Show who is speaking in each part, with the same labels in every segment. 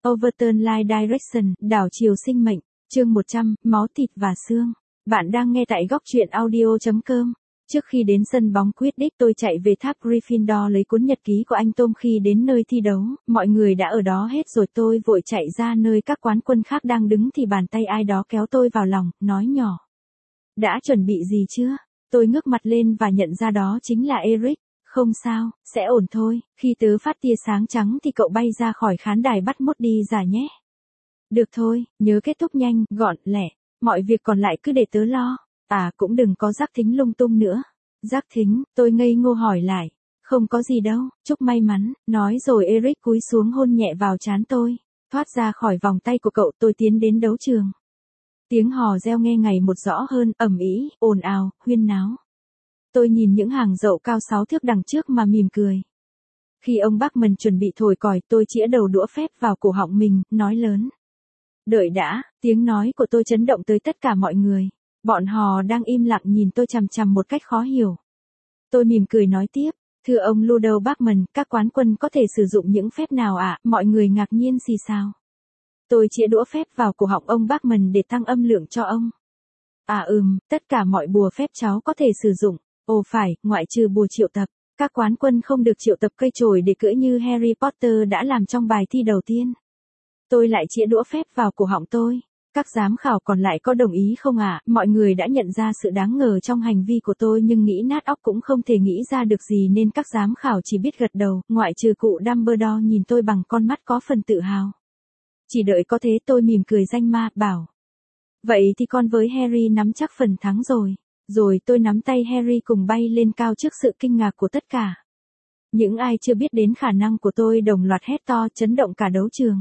Speaker 1: Overturn Life Direction, đảo chiều sinh mệnh, chương 100, máu thịt và xương. Bạn đang nghe tại góc truyện audio.com. Trước khi đến sân bóng Quidditch tôi chạy về tháp Gryffindor lấy cuốn nhật ký của anh Tom khi đến nơi thi đấu, mọi người đã ở đó hết rồi tôi vội chạy ra nơi các quán quân khác đang đứng thì bàn tay ai đó kéo tôi vào lòng, nói nhỏ. Đã chuẩn bị gì chưa? Tôi ngước mặt lên và nhận ra đó chính là Eric. Không sao, sẽ ổn thôi, khi tớ phát tia sáng trắng thì cậu bay ra khỏi khán đài bắt mốt đi giả nhé. Được thôi, nhớ kết thúc nhanh, gọn, lẹ, mọi việc còn lại cứ để tớ lo. À cũng đừng có rắc thính lung tung nữa. Rắc thính, tôi ngây ngô hỏi lại. Không có gì đâu, chúc may mắn, nói rồi Eric cúi xuống hôn nhẹ vào trán tôi. Thoát ra khỏi vòng tay của cậu tôi tiến đến đấu trường. Tiếng hò reo nghe ngày một rõ hơn, ầm ĩ, ồn ào, huyên náo. Tôi nhìn những hàng dậu cao 6 thước đằng trước mà mỉm cười. Khi ông Bachman chuẩn bị thổi còi tôi chĩa đầu đũa phép vào cổ họng mình, nói lớn. Đợi đã, tiếng nói của tôi chấn động tới tất cả mọi người. Bọn họ đang im lặng nhìn tôi chằm chằm một cách khó hiểu. Tôi mỉm cười nói tiếp, thưa ông Ludo Bachman, các quán quân có thể sử dụng những phép nào ạ? Mọi người ngạc nhiên xì xào. Tôi chĩa đũa phép vào cổ họng ông Bachman để tăng âm lượng cho ông. Tất cả mọi bùa phép cháu có thể sử dụng. Ồ phải, ngoại trừ bùa triệu tập. Các quán quân không được triệu tập cây chổi để cưỡi như Harry Potter đã làm trong bài thi đầu tiên. Tôi lại chĩa đũa phép vào cổ họng tôi. Các giám khảo còn lại có đồng ý không ạ? Mọi người đã nhận ra sự đáng ngờ trong hành vi của tôi nhưng nghĩ nát óc cũng không thể nghĩ ra được gì nên các giám khảo chỉ biết gật đầu, ngoại trừ cụ Dumbledore nhìn tôi bằng con mắt có phần tự hào. Chỉ đợi có thế tôi mỉm cười danh ma, bảo. Vậy thì con với Harry nắm chắc phần thắng rồi. Rồi tôi nắm tay Harry cùng bay lên cao trước sự kinh ngạc của tất cả. Những ai chưa biết đến khả năng của tôi đồng loạt hét to chấn động cả đấu trường.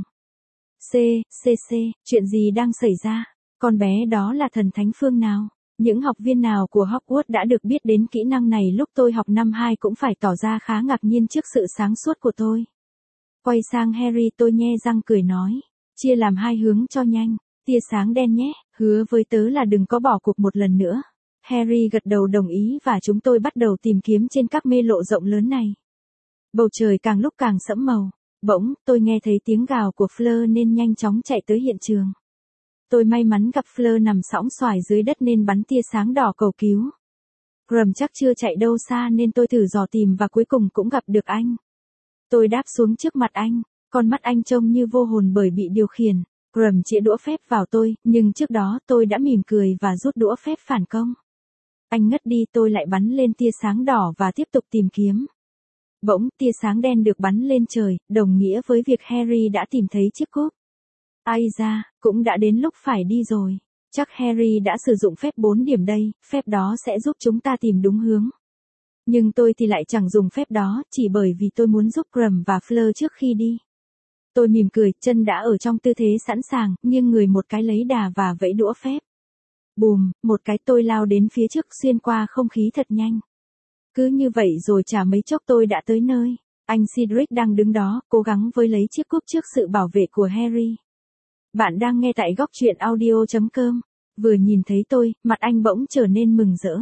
Speaker 1: Chuyện gì đang xảy ra? Con bé đó là thần thánh phương nào? Những học viên nào của Hogwarts đã được biết đến kỹ năng này lúc tôi học năm 2 cũng phải tỏ ra khá ngạc nhiên trước sự sáng suốt của tôi. Quay sang Harry tôi nhe răng cười nói. Chia làm hai hướng cho nhanh. Tia sáng đen nhé, hứa với tớ là đừng có bỏ cuộc một lần nữa. Harry gật đầu đồng ý và chúng tôi bắt đầu tìm kiếm trên các mê lộ rộng lớn này. Bầu trời càng lúc càng sẫm màu. Bỗng, tôi nghe thấy tiếng gào của Fleur nên nhanh chóng chạy tới hiện trường. Tôi may mắn gặp Fleur nằm sõng xoài dưới đất nên bắn tia sáng đỏ cầu cứu. Grum chắc chưa chạy đâu xa nên tôi thử dò tìm và cuối cùng cũng gặp được anh. Tôi đáp xuống trước mặt anh, con mắt anh trông như vô hồn bởi bị điều khiển. Grum chĩa đũa phép vào tôi, nhưng trước đó tôi đã mỉm cười và rút đũa phép phản công. Anh ngất đi tôi lại bắn lên tia sáng đỏ và tiếp tục tìm kiếm. Bỗng, tia sáng đen được bắn lên trời, đồng nghĩa với việc Harry đã tìm thấy chiếc cúp. Ai da, cũng đã đến lúc phải đi rồi. Chắc Harry đã sử dụng phép 4 điểm đây, phép đó sẽ giúp chúng ta tìm đúng hướng. Nhưng tôi thì lại chẳng dùng phép đó, chỉ bởi vì tôi muốn giúp Grum và Fleur trước khi đi. Tôi mỉm cười, chân đã ở trong tư thế sẵn sàng, nghiêng người một cái lấy đà và vẫy đũa phép. Bùm, một cái tôi lao đến phía trước xuyên qua không khí thật nhanh. Cứ như vậy rồi chả mấy chốc tôi đã tới nơi. Anh Cedric đang đứng đó, cố gắng với lấy chiếc cúp trước sự bảo vệ của Harry. Bạn đang nghe tại góc truyện audio.com. Vừa nhìn thấy tôi, mặt anh bỗng trở nên mừng rỡ.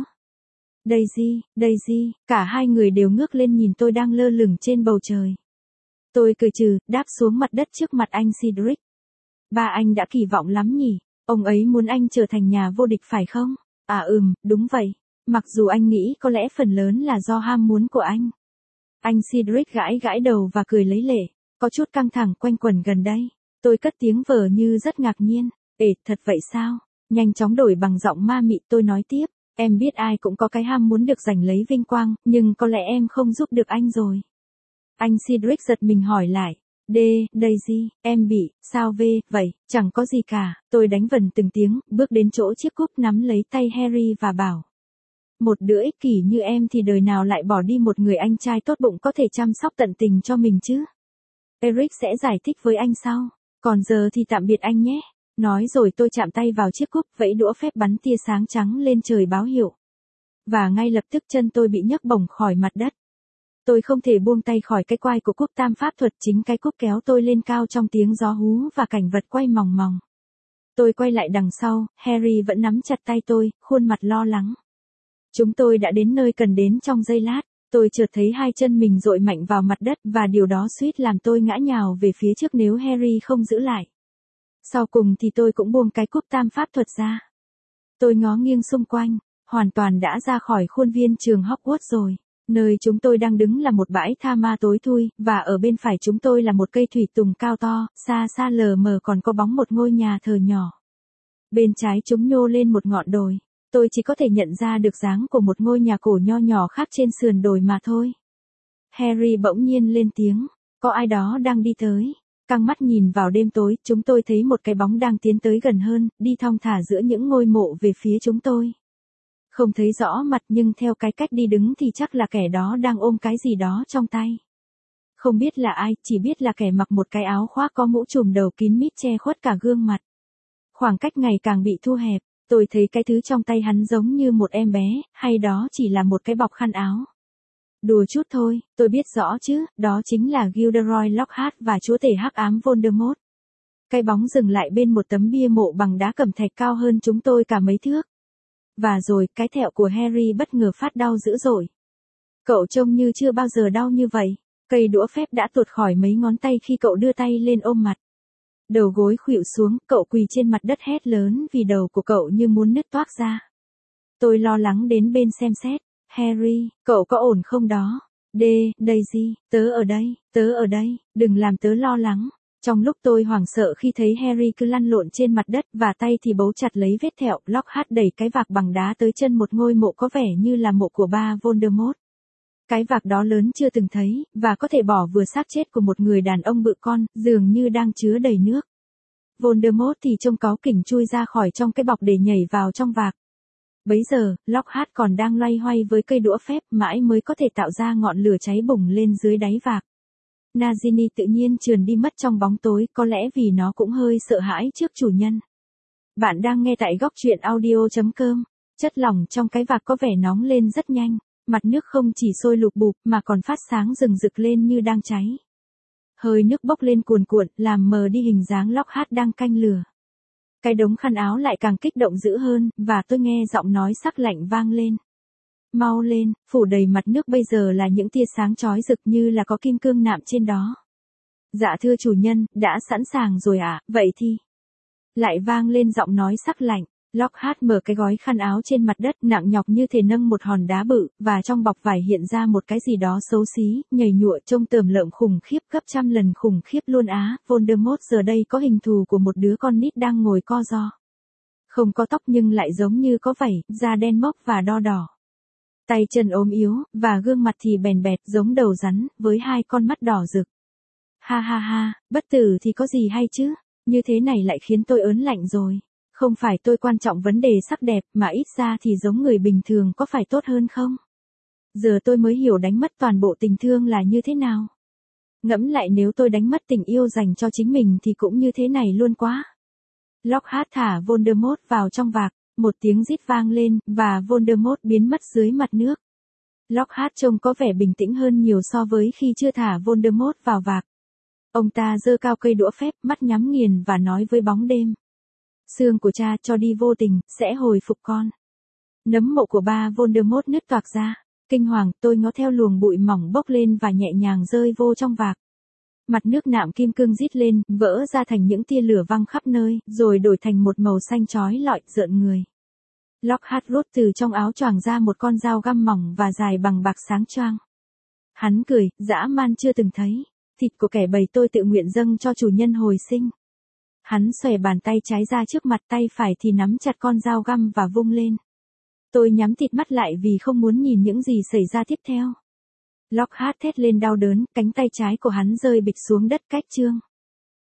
Speaker 1: Daisy, cả hai người đều ngước lên nhìn tôi đang lơ lửng trên bầu trời. Tôi cười trừ, đáp xuống mặt đất trước mặt anh Cedric. Ba anh đã kỳ vọng lắm nhỉ, ông ấy muốn anh trở thành nhà vô địch phải không? Đúng vậy. Mặc dù anh nghĩ có lẽ phần lớn là do ham muốn của anh. Anh Cedric gãi đầu và cười lấy lệ, có chút căng thẳng quanh quẩn gần đây. Tôi cất tiếng vờ như rất ngạc nhiên. Thật vậy sao? Nhanh chóng đổi bằng giọng ma mị tôi nói tiếp. Em biết ai cũng có cái ham muốn được giành lấy vinh quang, nhưng có lẽ em không giúp được anh rồi. Anh Cedric giật mình hỏi lại. Daisy, em bị, sao vậy? Chẳng có gì cả. Tôi đánh vần từng tiếng, bước đến chỗ chiếc cúp nắm lấy tay Harry và bảo. Một đứa ích kỷ như em thì đời nào lại bỏ đi một người anh trai tốt bụng có thể chăm sóc tận tình cho mình chứ? Eric sẽ giải thích với anh sau. Còn giờ thì tạm biệt anh nhé. Nói rồi tôi chạm tay vào chiếc cúp vẫy đũa phép bắn tia sáng trắng lên trời báo hiệu. Và ngay lập tức chân tôi bị nhấc bổng khỏi mặt đất. Tôi không thể buông tay khỏi cái quai của cúp tam pháp thuật chính cái cúp kéo tôi lên cao trong tiếng gió hú và cảnh vật quay mòng mòng. Tôi quay lại đằng sau, Harry vẫn nắm chặt tay tôi, khuôn mặt lo lắng. Chúng tôi đã đến nơi cần đến trong giây lát. Tôi chợt thấy hai chân mình dội mạnh vào mặt đất và điều đó suýt làm tôi ngã nhào về phía trước nếu Harry không giữ lại. Sau cùng thì tôi cũng buông cái cúp tam pháp thuật ra. Tôi ngó nghiêng xung quanh, hoàn toàn đã ra khỏi khuôn viên trường Hogwarts rồi. Nơi chúng tôi đang đứng là một bãi tha ma tối thui, và ở bên phải chúng tôi là một cây thủy tùng cao to, xa xa lờ mờ còn có bóng một ngôi nhà thờ nhỏ. Bên trái chúng nhô lên một ngọn đồi. Tôi chỉ có thể nhận ra được dáng của một ngôi nhà cổ nho nhỏ khác trên sườn đồi mà thôi. Harry bỗng nhiên lên tiếng, có ai đó đang đi tới. Căng mắt nhìn vào đêm tối, chúng tôi thấy một cái bóng đang tiến tới gần hơn, đi thong thả giữa những ngôi mộ về phía chúng tôi. Không thấy rõ mặt nhưng theo cái cách đi đứng thì chắc là kẻ đó đang ôm cái gì đó trong tay. Không biết là ai, chỉ biết là kẻ mặc một cái áo khoác có mũ trùm đầu kín mít che khuất cả gương mặt. Khoảng cách ngày càng bị thu hẹp, tôi thấy cái thứ trong tay hắn giống như một em bé, hay đó chỉ là một cái bọc khăn áo. Đùa chút thôi, tôi biết rõ chứ, đó chính là Gilderoy Lockhart và chúa tể hắc ám Voldemort. Cái bóng dừng lại bên một tấm bia mộ bằng đá cẩm thạch cao hơn chúng tôi cả mấy thước. Và rồi, cái thẹo của Harry bất ngờ phát đau dữ dội. Cậu trông như chưa bao giờ đau như vậy. Cây đũa phép đã tuột khỏi mấy ngón tay khi cậu đưa tay lên ôm mặt. Đầu gối khuỵu xuống, cậu quỳ trên mặt đất hét lớn vì đầu của cậu như muốn nứt toác ra. Tôi lo lắng đến bên xem xét. Harry, cậu có ổn không đó? Daisy, tớ ở đây, đừng làm tớ lo lắng. Trong lúc tôi hoảng sợ khi thấy Harry cứ lăn lộn trên mặt đất và tay thì bấu chặt lấy vết thẹo, Lockhart đẩy cái vạc bằng đá tới chân một ngôi mộ có vẻ như là mộ của ba Voldemort. Cái vạc đó lớn chưa từng thấy, và có thể bỏ vừa xác chết của một người đàn ông bự con, dường như đang chứa đầy nước. Voldemort thì trông cáu kỉnh chui ra khỏi trong cái bọc để nhảy vào trong vạc. Bấy giờ, Lockhart còn đang loay hoay với cây đũa phép mãi mới có thể tạo ra ngọn lửa cháy bùng lên dưới đáy vạc. Nagini tự nhiên trườn đi mất trong bóng tối, có lẽ vì nó cũng hơi sợ hãi trước chủ nhân. Bạn đang nghe tại góc truyện audio.com. Chất lỏng trong cái vạc có vẻ nóng lên rất nhanh, mặt nước không chỉ sôi lụp bụp mà còn phát sáng rừng rực lên như đang cháy. Hơi nước bốc lên cuồn cuộn, làm mờ đi hình dáng Lockhart đang canh lửa. Cái đống khăn áo lại càng kích động dữ hơn, và tôi nghe giọng nói sắc lạnh vang lên. Mau lên, phủ đầy mặt nước bây giờ là những tia sáng chói rực như là có kim cương nạm trên đó. Dạ thưa chủ nhân, đã sẵn sàng rồi ạ, vậy thì. Lại vang lên giọng nói sắc lạnh. Lockhart mở cái gói khăn áo trên mặt đất nặng nhọc như thể nâng một hòn đá bự, và trong bọc vải hiện ra một cái gì đó xấu xí, nhầy nhụa trông tởm lợm khủng khiếp gấp trăm lần khủng khiếp luôn á. Voldemort giờ đây có hình thù của một đứa con nít đang ngồi co ro. Không có tóc nhưng lại giống như có vảy, da đen mốc và đo đỏ. Tay chân ốm yếu, và gương mặt thì bèn bẹt giống đầu rắn, với hai con mắt đỏ rực. Ha ha ha, bất tử thì có gì hay chứ, như thế này lại khiến tôi ớn lạnh rồi. Không phải tôi quan trọng vấn đề sắc đẹp, mà ít ra thì giống người bình thường có phải tốt hơn không? Giờ tôi mới hiểu đánh mất toàn bộ tình thương là như thế nào. Ngẫm lại nếu tôi đánh mất tình yêu dành cho chính mình thì cũng như thế này luôn quá. Lockhart thả Voldemort vào trong vạc, một tiếng rít vang lên, và Voldemort biến mất dưới mặt nước. Lockhart trông có vẻ bình tĩnh hơn nhiều so với khi chưa thả Voldemort vào vạc. Ông ta giơ cao cây đũa phép, mắt nhắm nghiền và nói với bóng đêm. Xương của cha cho đi vô tình, sẽ hồi phục con. Nấm mộ của ba Voldemort nứt toạc ra. Kinh hoàng, tôi ngó theo luồng bụi mỏng bốc lên và nhẹ nhàng rơi vô trong vạc. Mặt nước nạm kim cương rít lên, vỡ ra thành những tia lửa văng khắp nơi, rồi đổi thành một màu xanh chói lọi, rợn người. Lockhart rút từ trong áo choàng ra một con dao găm mỏng và dài bằng bạc sáng choang. Hắn cười, dã man chưa từng thấy. Thịt của kẻ bầy tôi tự nguyện dâng cho chủ nhân hồi sinh. Hắn xòe bàn tay trái ra trước mặt, tay phải thì nắm chặt con dao găm và vung lên. Tôi nhắm thịt mắt lại vì không muốn nhìn những gì xảy ra tiếp theo. Lockhart thét lên đau đớn, cánh tay trái của hắn rơi bịch xuống đất cách chương.